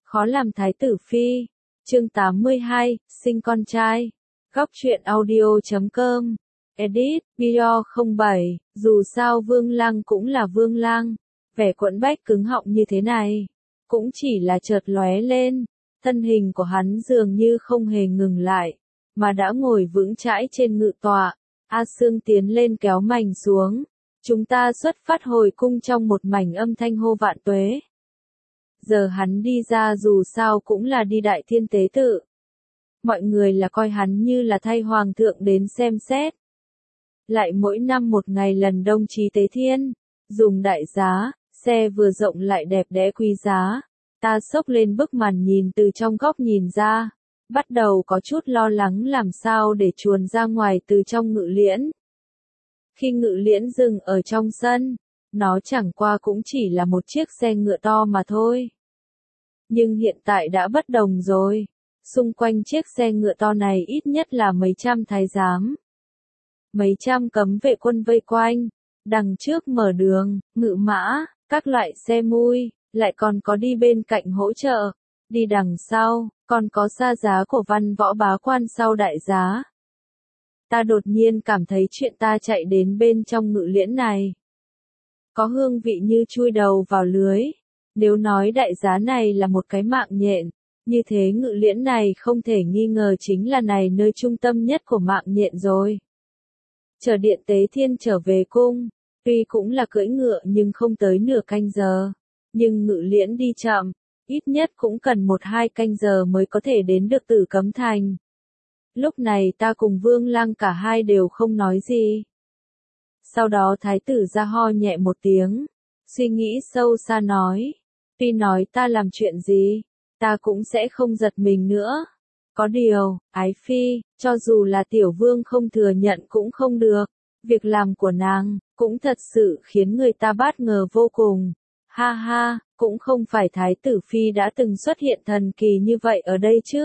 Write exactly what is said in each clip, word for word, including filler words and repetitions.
Khó làm thái tử phi. Chương tám mươi hai, sinh con trai. Góc truyện audio chấm com. Edit, video không bảy, dù sao Vương Lăng cũng là Vương Lăng. Vẻ quẫn bách cứng họng như thế này, cũng chỉ là chợt lóe lên. Thân hình của hắn dường như không hề ngừng lại, mà đã ngồi vững chãi trên ngự tọa. A Sương tiến lên kéo mảnh xuống. Chúng ta xuất phát hồi cung trong một mảnh âm thanh hô vạn tuế. Giờ hắn đi ra dù sao cũng là đi đại thiên tế tự. Mọi người là coi hắn như là thay hoàng thượng đến xem xét. Lại mỗi năm một ngày lần đông chí tế thiên, dùng đại giá, xe vừa rộng lại đẹp đẽ quý giá. Ta xốc lên bức màn nhìn từ trong góc nhìn ra, bắt đầu có chút lo lắng làm sao để chuồn ra ngoài từ trong ngự liễn. Khi ngự liễn dừng ở trong sân, nó chẳng qua cũng chỉ là một chiếc xe ngựa to mà thôi. Nhưng hiện tại đã bất đồng rồi, xung quanh chiếc xe ngựa to này ít nhất là mấy trăm thái giám. Mấy trăm cấm vệ quân vây quanh, đằng trước mở đường, ngự mã, các loại xe mui, lại còn có đi bên cạnh hỗ trợ, đi đằng sau, còn có xa giá của văn võ bá quan sau đại giá. Ta đột nhiên cảm thấy chuyện ta chạy đến bên trong ngự liễn này có hương vị như chui đầu vào lưới. Nếu nói đại giá này là một cái mạng nhện, như thế ngự liễn này không thể nghi ngờ chính là này nơi trung tâm nhất của mạng nhện rồi. Chờ điện tế thiên trở về cung, tuy cũng là cưỡi ngựa nhưng không tới nửa canh giờ, nhưng ngự liễn đi chậm, ít nhất cũng cần một hai canh giờ mới có thể đến được Tử Cấm Thành. Lúc này ta cùng Vương Lăng cả hai đều không nói gì. Sau đó thái tử ra ho nhẹ một tiếng, suy nghĩ sâu xa nói, tuy nói ta làm chuyện gì, ta cũng sẽ không giật mình nữa. Có điều, ái phi, cho dù là tiểu vương không thừa nhận cũng không được, việc làm của nàng, cũng thật sự khiến người ta bất ngờ vô cùng. Ha ha, cũng không phải thái tử phi đã từng xuất hiện thần kỳ như vậy ở đây chứ.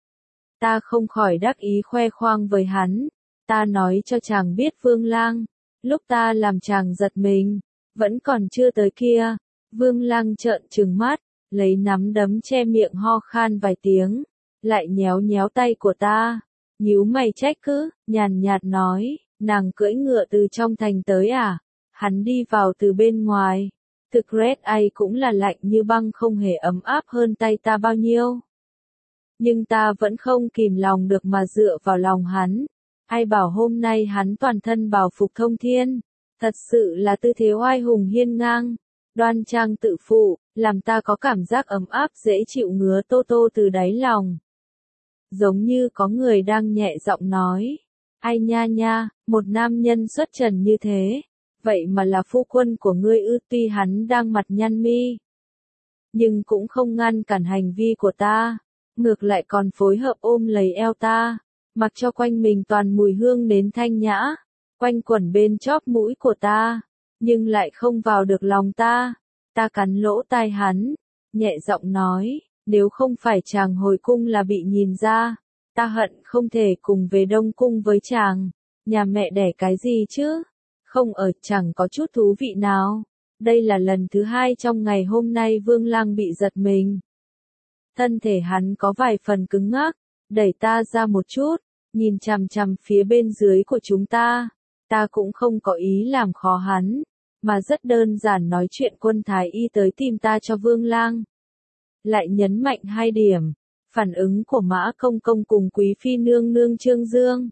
Ta không khỏi đắc ý khoe khoang với hắn, ta nói cho chàng biết Vương Lang, lúc ta làm chàng giật mình, vẫn còn chưa tới kia. Vương Lang trợn trừng mắt, lấy nắm đấm che miệng ho khan vài tiếng, lại nhéo nhéo tay của ta, nhíu mày trách cứ, nhàn nhạt nói, nàng cưỡi ngựa từ trong thành tới à? Hắn đi vào từ bên ngoài, thực Red ai cũng là lạnh như băng không hề ấm áp hơn tay ta bao nhiêu. Nhưng ta vẫn không kìm lòng được mà dựa vào lòng hắn. Ai bảo hôm nay hắn toàn thân bảo phục thông thiên, thật sự là tư thế oai hùng hiên ngang, đoan trang tự phụ, làm ta có cảm giác ấm áp dễ chịu ngứa tô tô từ đáy lòng. Giống như có người đang nhẹ giọng nói, ai nha nha, một nam nhân xuất trần như thế, vậy mà là phu quân của ngươi ư? Tuy hắn đang mặt nhăn mi, nhưng cũng không ngăn cản hành vi của ta, ngược lại còn phối hợp ôm lấy eo ta, mặc cho quanh mình toàn mùi hương nến thanh nhã, quanh quẩn bên chóp mũi của ta, nhưng lại không vào được lòng ta. Ta cắn lỗ tai hắn, nhẹ giọng nói, nếu không phải chàng hồi cung là bị nhìn ra, ta hận không thể cùng về Đông Cung với chàng. Nhà mẹ đẻ cái gì chứ? Không ở chẳng có chút thú vị nào. Đây là lần thứ hai trong ngày hôm nay Vương Lăng bị giật mình. Thân thể hắn có vài phần cứng ngắc, đẩy ta ra một chút, nhìn chằm chằm phía bên dưới của chúng ta. Ta cũng không có ý làm khó hắn, mà rất đơn giản nói chuyện quân thái y tới tìm ta cho Vương Lang. Lại nhấn mạnh hai điểm, phản ứng của Mã Công Công cùng Quý Phi nương nương Trương Dương.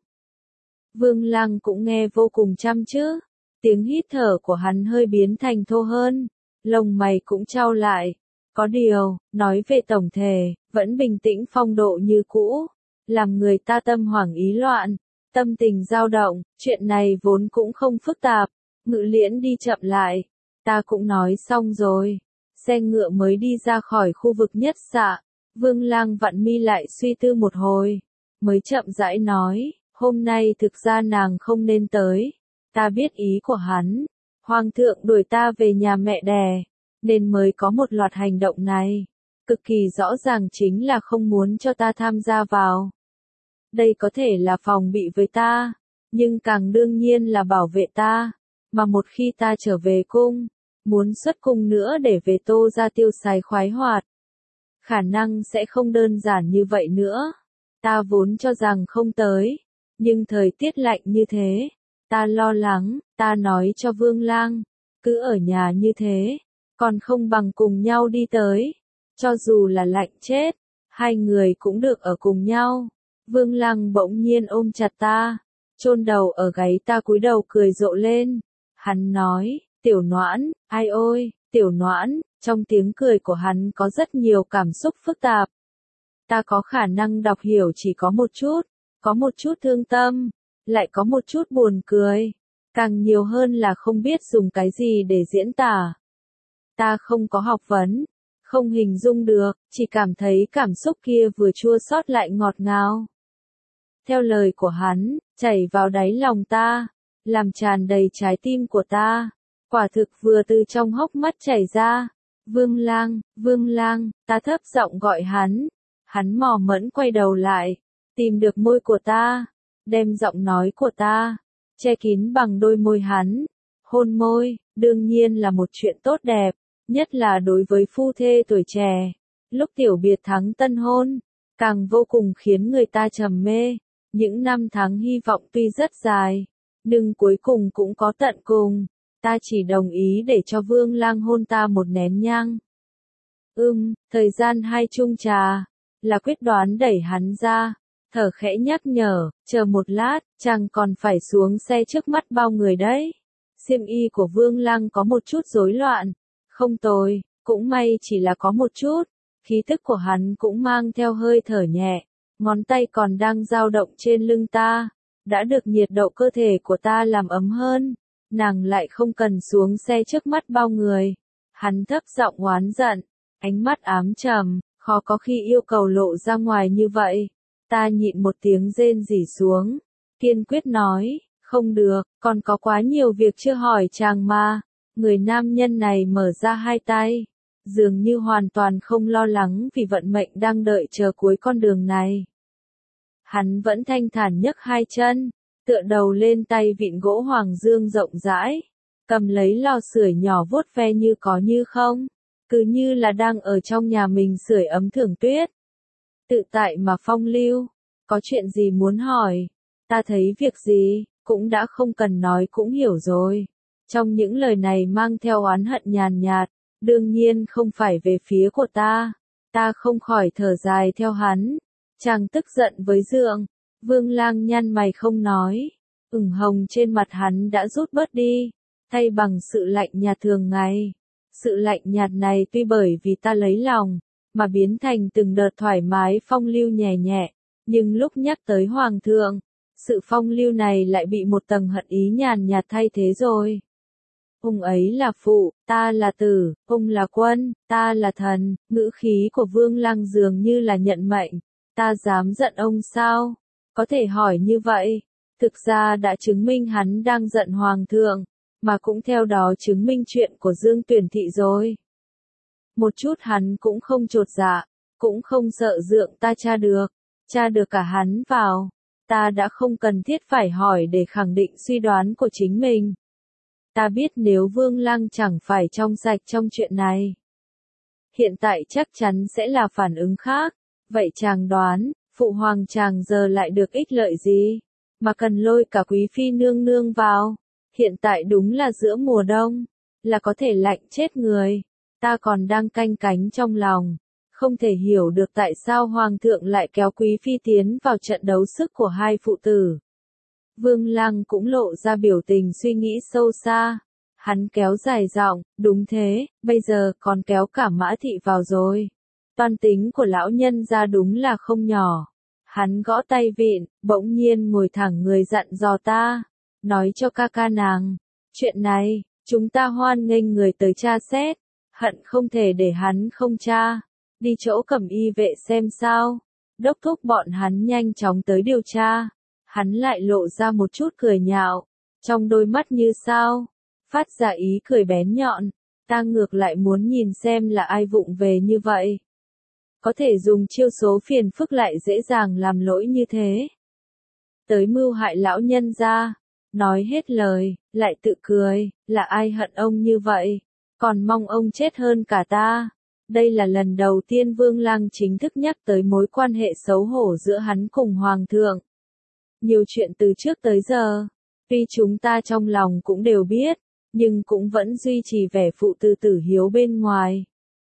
Vương Lang cũng nghe vô cùng chăm chứ, tiếng hít thở của hắn hơi biến thành thô hơn, lông mày cũng chau lại. Có điều, nói về tổng thể, vẫn bình tĩnh phong độ như cũ, làm người ta tâm hoảng ý loạn, tâm tình dao động. Chuyện này vốn cũng không phức tạp, ngự liễn đi chậm lại, ta cũng nói xong rồi. Xe ngựa mới đi ra khỏi khu vực nhất xạ, Vương Lang vặn mi lại suy tư một hồi, mới chậm rãi nói, hôm nay thực ra nàng không nên tới. Ta biết ý của hắn, hoàng thượng đuổi ta về nhà mẹ đẻ, nên mới có một loạt hành động này, cực kỳ rõ ràng chính là không muốn cho ta tham gia vào. Đây có thể là phòng bị với ta, nhưng càng đương nhiên là bảo vệ ta, mà một khi ta trở về cung, muốn xuất cung nữa để về Tô ra tiêu xài khoái hoạt. khả năng sẽ không đơn giản như vậy nữa. Ta vốn cho rằng không tới, nhưng thời tiết lạnh như thế, ta lo lắng, ta nói cho Vương Lang, cứ ở nhà như thế, còn không bằng cùng nhau đi tới, cho dù là lạnh chết, hai người cũng được ở cùng nhau. Vương Lăng bỗng nhiên ôm chặt ta, chôn đầu ở gáy ta cúi đầu cười rộ lên. Hắn nói, Tiểu Noãn, ai ôi, Tiểu Noãn, trong tiếng cười của hắn có rất nhiều cảm xúc phức tạp. Ta có khả năng đọc hiểu chỉ có một chút, có một chút thương tâm, lại có một chút buồn cười, càng nhiều hơn là không biết dùng cái gì để diễn tả. Ta không có học vấn, không hình dung được, chỉ cảm thấy cảm xúc kia vừa chua xót lại ngọt ngào. Theo lời của hắn, chảy vào đáy lòng ta, làm tràn đầy trái tim của ta, quả thực vừa từ trong hốc mắt chảy ra. Vương Lang, Vương Lang, ta thấp giọng gọi hắn, hắn mò mẫm quay đầu lại, tìm được môi của ta, đem giọng nói của ta, che kín bằng đôi môi hắn. Hôn môi, đương nhiên là một chuyện tốt đẹp, nhất là đối với phu thê tuổi trẻ, lúc tiểu biệt thắng tân hôn, càng vô cùng khiến người ta trầm mê. Những năm tháng hy vọng tuy rất dài, nhưng cuối cùng cũng có tận cùng. Ta chỉ đồng ý để cho Vương Lang hôn ta một nén nhang. Ừm, thời gian hai chung trà, là quyết đoán đẩy hắn ra, thở khẽ nhắc nhở, chờ một lát, chàng còn phải xuống xe trước mắt bao người đấy. Xiêm y của Vương Lang có một chút rối loạn, không tồi, cũng may chỉ là có một chút, khí tức của hắn cũng mang theo hơi thở nhẹ, ngón tay còn đang dao động trên lưng ta, đã được nhiệt độ cơ thể của ta làm ấm hơn. Nàng lại không cần xuống xe trước mắt bao người. Hắn thấp giọng oán giận, ánh mắt ám trầm, khó có khi yêu cầu lộ ra ngoài như vậy. Ta nhịn một tiếng rên rỉ xuống, kiên quyết nói, không được, còn có quá nhiều việc chưa hỏi chàng mà. Người nam nhân này mở ra hai tay, dường như hoàn toàn không lo lắng vì vận mệnh đang đợi chờ cuối con đường này. Hắn vẫn thanh thản nhấc hai chân, tựa đầu lên tay vịn gỗ hoàng dương rộng rãi, cầm lấy lò sưởi nhỏ vuốt ve như có như không, cứ như là đang ở trong nhà mình sưởi ấm thưởng tuyết. Tự tại mà phong lưu, có chuyện gì muốn hỏi, ta thấy việc gì, cũng đã không cần nói cũng hiểu rồi. Trong những lời này mang theo oán hận nhàn nhạt, đương nhiên không phải về phía của ta, ta không khỏi thở dài theo hắn. Chàng tức giận với Dượng. Vương Lang nhăn mày không nói, ửng hồng trên mặt hắn đã rút bớt đi, thay bằng sự lạnh nhạt thường ngày. Sự lạnh nhạt này tuy bởi vì ta lấy lòng, mà biến thành từng đợt thoải mái phong lưu nhẹ nhẹ, nhưng lúc nhắc tới Hoàng thượng, sự phong lưu này lại bị một tầng hận ý nhàn nhạt thay thế rồi. Ông ấy là phụ, ta là tử, ông là quân, ta là thần, ngữ khí của Vương Lang dường như là nhận mệnh, ta dám giận ông sao? Có thể hỏi như vậy, thực ra đã chứng minh hắn đang giận Hoàng thượng, mà cũng theo đó chứng minh chuyện của Dương Tuyển Thị rồi. Một chút hắn cũng không chột dạ, cũng không sợ Dượng ta tra được, tra được cả hắn vào, ta đã không cần thiết phải hỏi để khẳng định suy đoán của chính mình. Ta biết nếu Vương Lang chẳng phải trong sạch trong chuyện này, hiện tại chắc chắn sẽ là phản ứng khác, vậy chàng đoán, phụ hoàng chàng giờ lại được ích lợi gì, mà cần lôi cả quý phi nương nương vào, hiện tại đúng là giữa mùa đông, là có thể lạnh chết người, ta còn đang canh cánh trong lòng, không thể hiểu được tại sao hoàng thượng lại kéo quý phi tiến vào trận đấu sức của hai phụ tử. Vương Lang cũng lộ ra biểu tình suy nghĩ sâu xa, hắn kéo dài giọng, đúng thế, bây giờ còn kéo cả Mã Thị vào rồi. Toan tính của lão nhân ra đúng là không nhỏ. Hắn gõ tay vịn, bỗng nhiên ngồi thẳng người dặn dò ta, nói cho ca ca nàng, chuyện này, chúng ta hoan nghênh người tới tra xét, hận không thể để hắn không tra, đi chỗ Cẩm Y vệ xem sao, đốc thúc bọn hắn nhanh chóng tới điều tra. Hắn lại lộ ra một chút cười nhạo, trong đôi mắt như sao, phát ra ý cười bén nhọn, ta ngược lại muốn nhìn xem là ai vụng về như vậy. Có thể dùng chiêu số phiền phức lại dễ dàng làm lỗi như thế. Tới mưu hại lão nhân ra, nói hết lời, lại tự cười, là ai hận ông như vậy, còn mong ông chết hơn cả ta. Đây là lần đầu tiên Vương Lang chính thức nhắc tới mối quan hệ xấu hổ giữa hắn cùng Hoàng thượng. Nhiều chuyện từ trước tới giờ, tuy chúng ta trong lòng cũng đều biết, nhưng cũng vẫn duy trì vẻ phụ tử tử hiếu bên ngoài.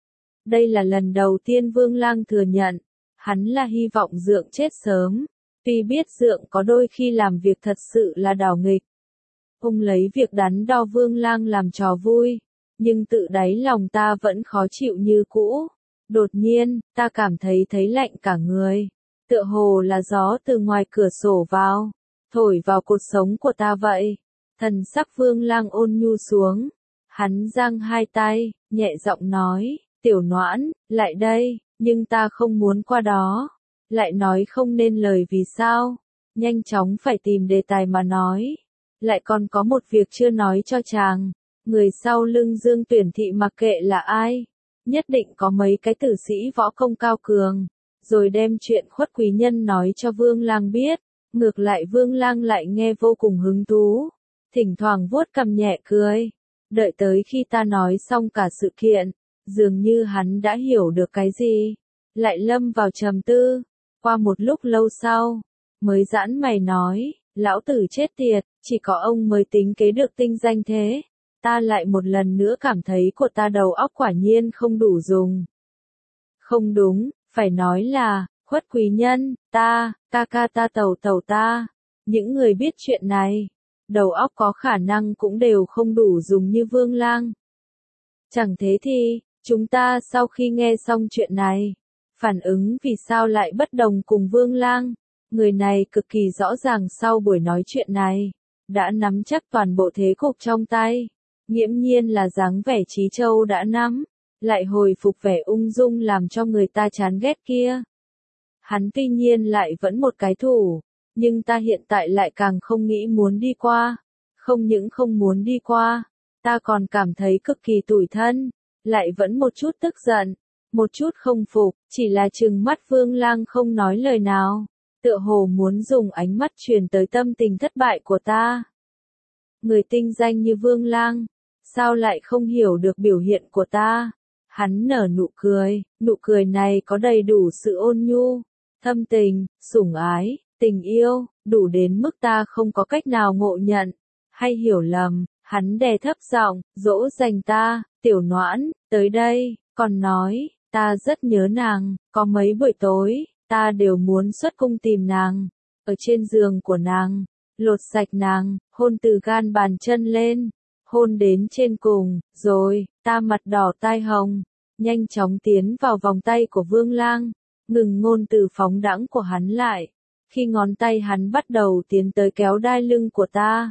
Đây là lần đầu tiên Vương Lang thừa nhận, hắn là hy vọng Dượng chết sớm, tuy biết Dượng có đôi khi làm việc thật sự là đảo nghịch. Ông lấy việc đắn đo Vương Lang làm trò vui, nhưng tự đáy lòng ta vẫn khó chịu như cũ. Đột nhiên, ta cảm thấy thấy lạnh cả người, tựa hồ là gió từ ngoài cửa sổ vào, thổi vào cột sống của ta vậy. Thần sắc Vương Lang ôn nhu xuống, hắn giang hai tay, nhẹ giọng nói, tiểu noãn, lại đây, nhưng ta không muốn qua đó. Lại nói không nên lời vì sao, nhanh chóng phải tìm đề tài mà nói. Lại còn có một việc chưa nói cho chàng, người sau lưng Dương Tuyển Thị mặc kệ là ai, nhất định có mấy cái tử sĩ võ công cao cường, rồi đem chuyện Khuất quý nhân nói cho Vương Lang biết. Ngược lại Vương Lang lại nghe vô cùng hứng thú, thỉnh thoảng vuốt cằm nhẹ cười. Đợi tới khi ta nói xong cả sự kiện, dường như hắn đã hiểu được cái gì, lại lâm vào trầm tư. Qua một lúc lâu sau, mới giãn mày nói, lão tử chết tiệt, chỉ có ông mới tính kế được tinh danh thế. Ta lại một lần nữa cảm thấy của ta đầu óc quả nhiên không đủ dùng. Không đúng, phải nói là, Khuất quý nhân, ta, ca ca ta tẩu tẩu ta, những người biết chuyện này, đầu óc có khả năng cũng đều không đủ dùng như Vương Lang. Chẳng thế thì, chúng ta sau khi nghe xong chuyện này, phản ứng vì sao lại bất đồng cùng Vương Lang. Người này cực kỳ rõ ràng sau buổi nói chuyện này, đã nắm chắc toàn bộ thế cục trong tay, nghiễm nhiên là dáng vẻ trí châu đã nắm, lại hồi phục vẻ ung dung làm cho người ta chán ghét kia. Hắn tuy nhiên lại vẫn một cái thủ, nhưng ta hiện tại lại càng không nghĩ muốn đi qua. Không những không muốn đi qua, ta còn cảm thấy cực kỳ tủi thân, lại vẫn một chút tức giận, một chút không phục, chỉ là trừng mắt Vương Lang không nói lời nào, tựa hồ muốn dùng ánh mắt truyền tới tâm tình thất bại của ta. Người tinh danh như Vương Lang, sao lại không hiểu được biểu hiện của ta? Hắn nở nụ cười, nụ cười này có đầy đủ sự ôn nhu, thâm tình, sủng ái, tình yêu, đủ đến mức ta không có cách nào ngộ nhận, hay hiểu lầm. Hắn đè thấp giọng, dỗ dành ta, tiểu noãn, tới đây, còn nói, ta rất nhớ nàng, có mấy buổi tối, ta đều muốn xuất cung tìm nàng, ở trên giường của nàng, lột sạch nàng, hôn từ gan bàn chân lên, hôn đến trên cùng, rồi, ta mặt đỏ tai hồng, nhanh chóng tiến vào vòng tay của Vương Lang, ngừng ngôn từ phóng đãng của hắn lại, khi ngón tay hắn bắt đầu tiến tới kéo đai lưng của ta.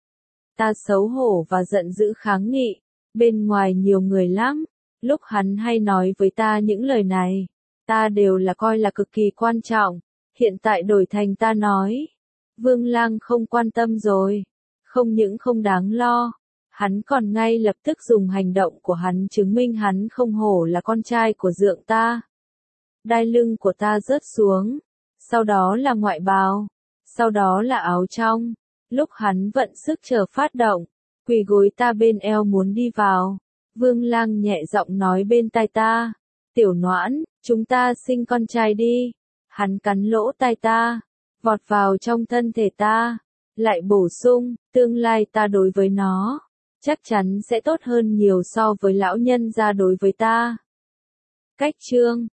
Ta xấu hổ và giận dữ kháng nghị, bên ngoài nhiều người lắm, lúc hắn hay nói với ta những lời này, ta đều là coi là cực kỳ quan trọng, hiện tại đổi thành ta nói. Vương Lang không quan tâm rồi, không những không đáng lo, hắn còn ngay lập tức dùng hành động của hắn chứng minh hắn không hổ là con trai của Dượng ta. Đai lưng của ta rớt xuống, sau đó là ngoại bào, sau đó là áo trong. Lúc hắn vận sức chờ phát động, quỳ gối ta bên eo muốn đi vào, Vương Lang nhẹ giọng nói bên tai ta, tiểu noãn, chúng ta sinh con trai đi. Hắn cắn lỗ tai ta, vọt vào trong thân thể ta, lại bổ sung, tương lai ta đối với nó, chắc chắn sẽ tốt hơn nhiều so với lão nhân gia đối với ta. Cách chương